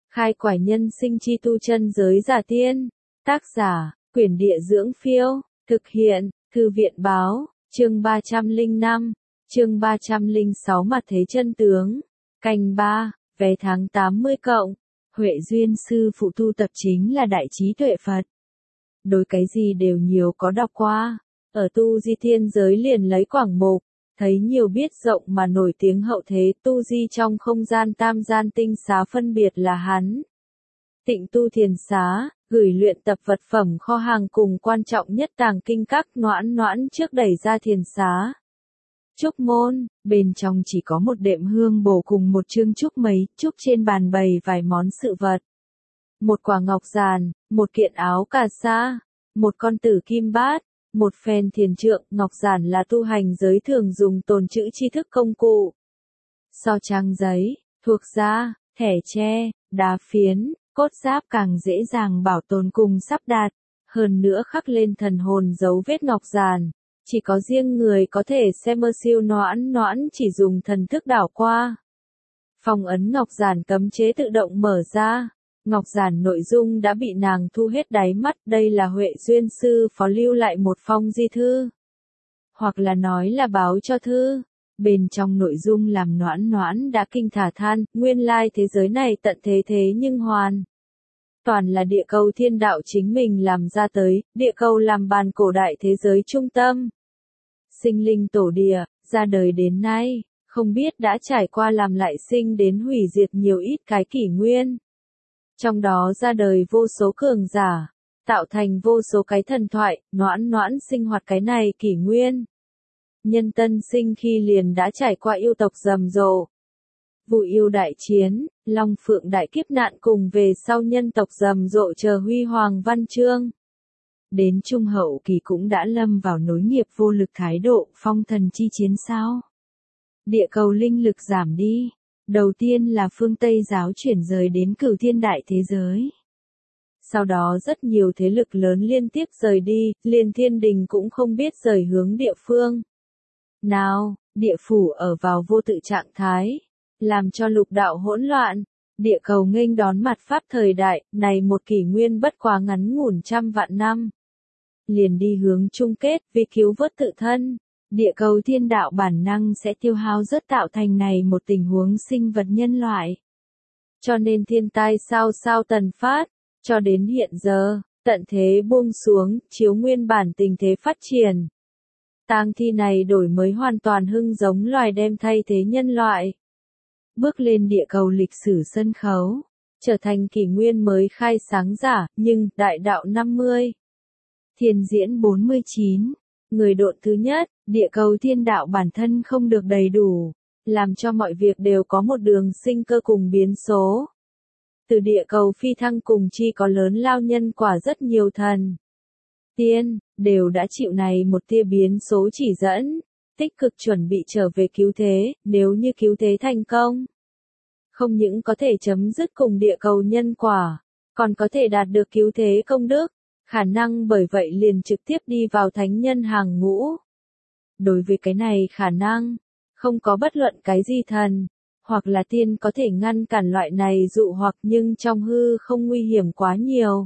Khai quải nhân sinh chi tu chân giới giả tiên. Tác giả, Quyển Địa Dưỡng Phiêu. Thực hiện, Thư viện Báo. Chương 305. Chương 306 Mặt thế chân tướng. Canh 3, vé tháng 80 cộng. Huệ duyên sư phụ tu tập chính là đại trí tuệ Phật. Đối cái gì đều nhiều có đọc qua. Ở tu di thiên giới liền lấy quảng mục, thấy nhiều biết rộng mà nổi tiếng hậu thế tu di trong không gian tam gian tinh xá phân biệt là hắn. Tịnh tu thiền xá, gửi luyện tập vật phẩm kho hàng cùng quan trọng nhất tàng kinh các noãn noãn trước đẩy ra thiền xá. Trúc môn, bên trong chỉ có một đệm hương bổ cùng một chương trúc mấy, trúc trên bàn bày vài món sự vật. Một quả ngọc giàn, một kiện áo cà sa, một con tử kim bát, một phen thiền trượng. Ngọc giản là tu hành giới thường dùng tồn trữ tri thức công cụ. So trang giấy, thuộc da, thẻ tre, đá phiến, cốt giáp càng dễ dàng bảo tồn cùng sắp đặt, hơn nữa khắc lên thần hồn dấu vết ngọc giản. Chỉ có riêng người có thể xem siêu noãn noãn chỉ dùng thần thức đảo qua. Phong ấn ngọc giản cấm chế tự động mở ra. Ngọc giản nội dung đã bị nàng thu hết đáy mắt, đây là Huệ duyên sư phó lưu lại một phong di thư. Hoặc là nói là báo cho thư. Bên trong nội dung làm noãn noãn đã kinh thả than, nguyên lai thế giới này tận thế thế nhưng hoàn. Toàn là địa cầu thiên đạo chính mình làm ra tới, địa cầu làm bàn cổ đại thế giới trung tâm. Sinh linh tổ địa, ra đời đến nay, không biết đã trải qua làm lại sinh đến hủy diệt nhiều ít cái kỷ nguyên. Trong đó ra đời vô số cường giả, tạo thành vô số cái thần thoại, noãn noãn sinh hoạt cái này kỷ nguyên. Nhân tân sinh khi liền đã trải qua yêu tộc rầm rộ. Vụ yêu đại chiến, long phượng đại kiếp nạn cùng về sau nhân tộc rầm rộ chờ huy hoàng văn chương. Đến trung hậu kỳ cũng đã lâm vào nối nghiệp vô lực thái độ, phong thần chi chiến sao. Địa cầu linh lực giảm đi. Đầu tiên là phương Tây giáo chuyển rời đến cửu thiên đại thế giới. Sau đó rất nhiều thế lực lớn liên tiếp rời đi, liền thiên đình cũng không biết rời hướng địa phương. Nào, địa phủ ở vào vô tự trạng thái, làm cho lục đạo hỗn loạn. Địa cầu nghênh đón mặt pháp thời đại, này một kỷ nguyên bất quá ngắn ngủn trăm vạn năm. Liền đi hướng chung kết vì cứu vớt tự thân. Địa cầu thiên đạo bản năng sẽ tiêu hao rất tạo thành này một tình huống sinh vật nhân loại. Cho nên thiên tai sao tần phát, cho đến hiện giờ, tận thế buông xuống, chiếu nguyên bản tình thế phát triển. Tang thi này đổi mới hoàn toàn hưng giống loài đem thay thế nhân loại. Bước lên địa cầu lịch sử sân khấu, trở thành kỷ nguyên mới khai sáng giả, nhưng, đại đạo 50. Thiên diễn 49. Người độn thứ nhất, địa cầu thiên đạo bản thân không được đầy đủ, làm cho mọi việc đều có một đường sinh cơ cùng biến số. Từ địa cầu phi thăng cùng chi có lớn lao nhân quả rất nhiều thần. Tiên, đều đã chịu này một tia biến số chỉ dẫn, tích cực chuẩn bị trở về cứu thế, nếu như cứu thế thành công. Không những có thể chấm dứt cùng địa cầu nhân quả, còn có thể đạt được cứu thế công đức. Khả năng bởi vậy liền trực tiếp đi vào thánh nhân hàng ngũ. Đối với cái này khả năng, không có bất luận cái gì thần, hoặc là tiên có thể ngăn cản loại này dụ hoặc, nhưng trong hư không nguy hiểm quá nhiều.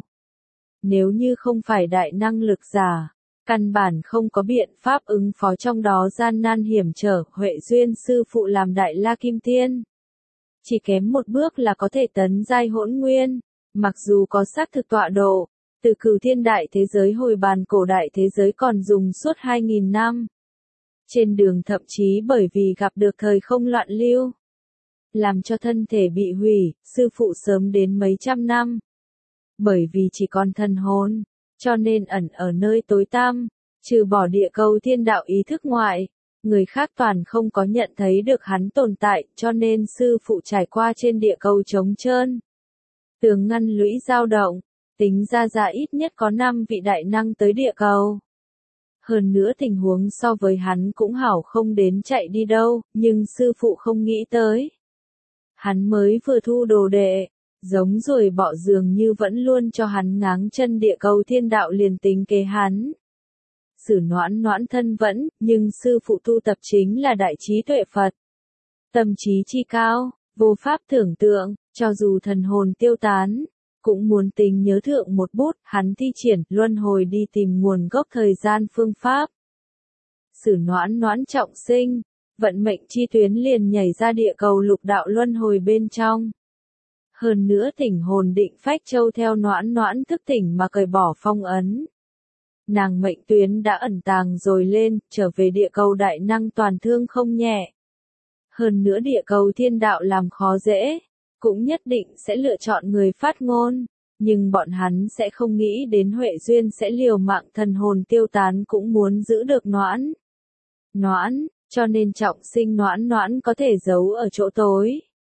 Nếu như không phải đại năng lực giả, căn bản không có biện pháp ứng phó trong đó gian nan hiểm trở. Huệ duyên sư phụ làm đại la kim tiên. Chỉ kém một bước là có thể tấn giai hỗn nguyên, mặc dù có xác thực tọa độ. Từ cửu thiên đại thế giới hồi bàn cổ đại thế giới còn dùng suốt 2000 năm. Trên đường thậm chí bởi vì gặp được thời không loạn lưu, làm cho thân thể bị hủy, sư phụ sớm đến mấy trăm năm. Bởi vì chỉ còn thần hồn, cho nên ẩn ở nơi tối tăm, trừ bỏ địa cầu thiên đạo ý thức ngoại, người khác toàn không có nhận thấy được hắn tồn tại, cho nên sư phụ trải qua trên địa cầu trống trơn. Tường ngăn lũy dao động. Tính ra ít nhất có 5 vị đại năng tới địa cầu. Hơn nữa tình huống so với hắn cũng hảo không đến chạy đi đâu, nhưng sư phụ không nghĩ tới. Hắn mới vừa thu đồ đệ, giống rồi bọ dường như vẫn luôn cho hắn ngáng chân địa cầu thiên đạo liền tính kế hắn. Sử noãn noãn thân vẫn, nhưng sư phụ tu tập chính là đại trí tuệ Phật. Tâm trí chi cao, vô pháp tưởng tượng, Cho dù thần hồn tiêu tán, cũng muốn tính nhớ thượng một bút, hắn thi triển luân hồi đi tìm nguồn gốc thời gian phương pháp. Sử Noãn Noãn trọng sinh, vận mệnh chi tuyến liền nhảy ra địa cầu lục đạo luân hồi bên trong. Hơn nữa tỉnh hồn định phách châu theo Noãn Noãn thức tỉnh mà cởi bỏ phong ấn. Nàng mệnh tuyến đã ẩn tàng rồi lên, trở về địa cầu đại năng toàn thương không nhẹ. Hơn nữa địa cầu thiên đạo làm khó dễ, cũng nhất định sẽ lựa chọn người phát ngôn, nhưng bọn hắn sẽ không nghĩ đến Huệ Duyên sẽ liều mạng thần hồn tiêu tán cũng muốn giữ được Noãn Noãn, cho nên trọng sinh Noãn Noãn có thể giấu ở chỗ tối.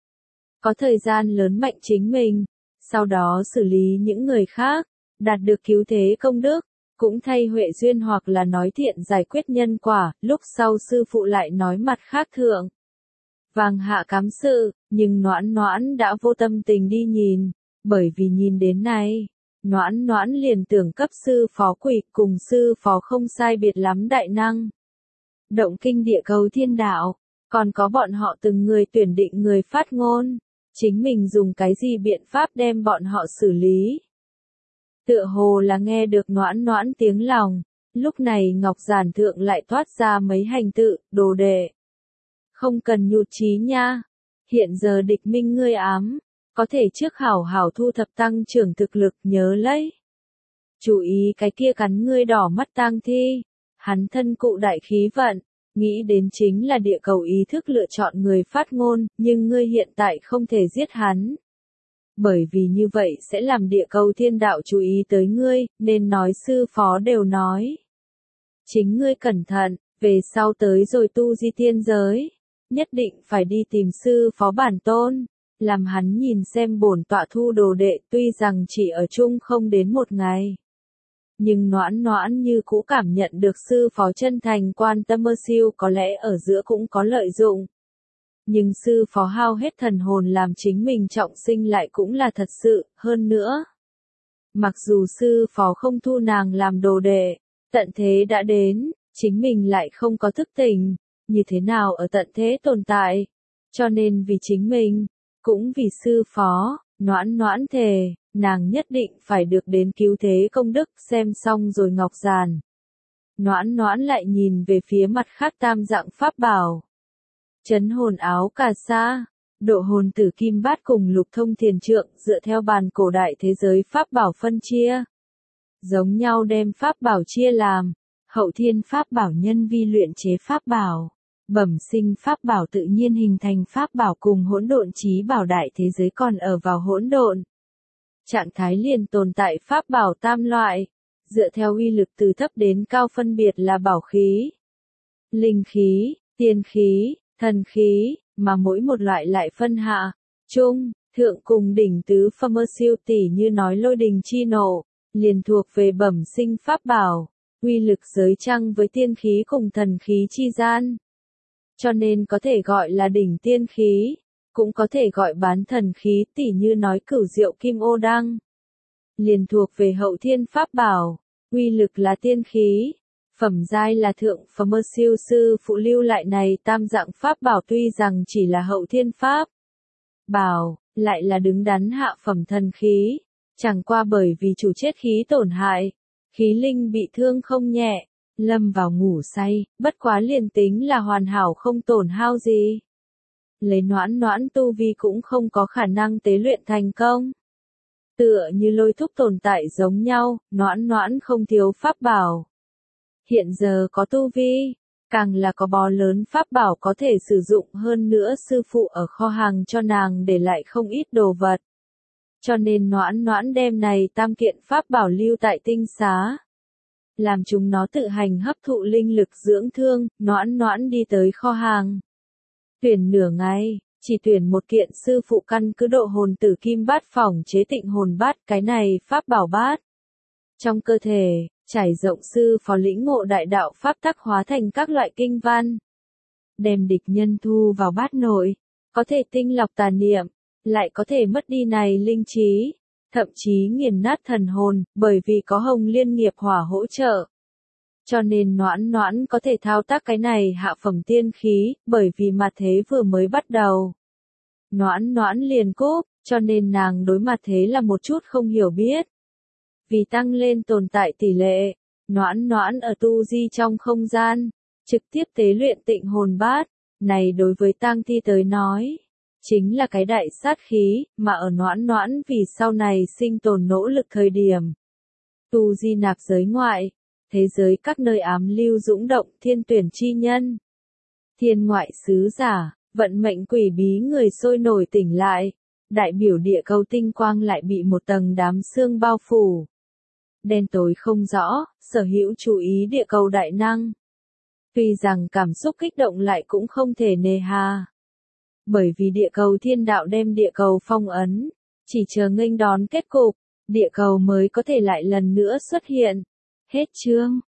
Có thời gian lớn mạnh chính mình, sau đó xử lý những người khác, đạt được cứu thế công đức, cũng thay Huệ Duyên hoặc là nói thiện giải quyết nhân quả, lúc sau sư phụ lại nói mặt khác thượng. Vàng hạ cám sự, nhưng Noãn Noãn đã vô tâm tình đi nhìn, bởi vì nhìn đến này, Noãn Noãn liền tưởng cấp sư phó quỷ cùng sư phó không sai biệt lắm đại năng. Động kinh địa cầu thiên đạo, còn có bọn họ từng người tuyển định người phát ngôn, chính mình dùng cái gì biện pháp đem bọn họ xử lý. Tựa hồ là nghe được Noãn Noãn tiếng lòng, lúc này ngọc giản thượng lại thoát ra mấy hành tự, đồ đệ. Không cần nhụt chí nha, hiện giờ địch minh ngươi ám, có thể trước hảo hảo thu thập tăng trưởng thực lực nhớ lấy. Chú ý cái kia cắn ngươi đỏ mắt tang thi, hắn thân cụ đại khí vận, nghĩ đến chính là địa cầu ý thức lựa chọn người phát ngôn, nhưng ngươi hiện tại không thể giết hắn. Bởi vì như vậy sẽ làm địa cầu thiên đạo chú ý tới ngươi, nên nói sư phó đều nói. Chính ngươi cẩn thận, về sau tới rồi tu di tiên giới, nhất định phải đi tìm sư phó bản tôn, làm hắn nhìn xem bổn tọa thu đồ đệ tuy rằng chỉ ở chung không đến một ngày. Nhưng Noãn Noãn như cũ cảm nhận được sư phó chân thành quan tâm mơ siêu có lẽ ở giữa cũng có lợi dụng. Nhưng sư phó hao hết thần hồn làm chính mình trọng sinh lại cũng là thật sự, hơn nữa. Mặc dù sư phó không thu nàng làm đồ đệ, tận thế đã đến, chính mình lại không có thức tỉnh, như thế nào ở tận thế tồn tại. Cho nên vì chính mình, cũng vì sư phó, Noãn Noãn thề, nàng nhất định phải được đến cứu thế công đức, xem xong rồi ngọc giản. Noãn Noãn lại nhìn về phía mặt khác tam dạng pháp bảo. Chấn hồn áo cà sa, độ hồn tử kim bát cùng lục thông thiền trượng dựa theo bàn cổ đại thế giới pháp bảo phân chia. Giống nhau đem pháp bảo chia làm, hậu thiên pháp bảo nhân vi luyện chế pháp bảo, bẩm sinh pháp bảo tự nhiên hình thành pháp bảo cùng hỗn độn chí bảo đại thế giới còn ở vào hỗn độn. Trạng thái liền tồn tại pháp bảo tam loại, dựa theo uy lực từ thấp đến cao phân biệt là bảo khí, linh khí, tiên khí, thần khí, mà mỗi một loại lại phân hạ, trung, thượng cùng đỉnh tứ phẩm siêu tỷ như nói lôi đình chi nộ, liền thuộc về bẩm sinh pháp bảo, uy lực giới trăng với tiên khí cùng thần khí chi gian. Cho nên có thể gọi là đỉnh tiên khí, cũng có thể gọi bán thần khí tỷ như nói cửu diệu kim ô đăng. Liền thuộc về hậu thiên pháp bảo, uy lực là tiên khí. Phẩm giai là thượng phẩm siêu sư phụ lưu lại này tam dạng pháp bảo tuy rằng chỉ là hậu thiên pháp bảo, lại là đứng đắn hạ phẩm thần khí, chẳng qua bởi vì chủ chết khí tổn hại, khí linh bị thương không nhẹ, lâm vào ngủ say, bất quá liền tính là hoàn hảo không tổn hao gì. Lấy Noãn Noãn tu vi cũng không có khả năng tế luyện thành công. Tựa như lôi thúc tồn tại giống nhau, Noãn Noãn không thiếu pháp bảo. Hiện giờ có tu vi, càng là có bó lớn pháp bảo có thể sử dụng hơn nữa sư phụ ở kho hàng cho nàng để lại không ít đồ vật. Cho nên Noãn Noãn đem này tam kiện pháp bảo lưu tại tinh xá. Làm chúng nó tự hành hấp thụ linh lực dưỡng thương, Noãn Noãn đi tới kho hàng. Tuyển nửa ngày, chỉ tuyển một kiện sư phụ căn cứ độ hồn tử kim bát phỏng chế tịnh hồn bát cái này pháp bảo bát. Trong cơ thể, trải rộng sư phó lĩnh ngộ đại đạo pháp tắc hóa thành các loại kinh văn. Đem địch nhân thu vào bát nội, có thể tinh lọc tà niệm, lại có thể mất đi này linh trí, thậm chí nghiền nát thần hồn, bởi vì có hồng liên nghiệp hỏa hỗ trợ. Cho nên Noãn Noãn có thể thao tác cái này hạ phẩm tiên khí, bởi vì mà thế vừa mới bắt đầu. Noãn Noãn liền cúp, cho nên nàng đối mặt thế là một chút không hiểu biết. Vì tăng lên tồn tại tỷ lệ, Noãn Noãn ở tu di trong không gian, trực tiếp tế luyện tịnh hồn bát, này đối với tang thi tới nói, chính là cái đại sát khí, mà ở Noãn Noãn vì sau này sinh tồn nỗ lực thời điểm. Tu di nạp giới ngoại, thế giới các nơi ám lưu dũng động thiên tuyển chi nhân. Thiên ngoại sứ giả, vận mệnh quỷ bí người sôi nổi tỉnh lại, đại biểu địa cầu tinh quang lại bị một tầng đám sương bao phủ. Đen tối không rõ, sở hữu chú ý địa cầu đại năng. Tuy rằng cảm xúc kích động lại cũng không thể nề hà. Bởi vì địa cầu thiên đạo đem địa cầu phong ấn, chỉ chờ nghênh đón kết cục, địa cầu mới có thể lại lần nữa xuất hiện. Hết chương.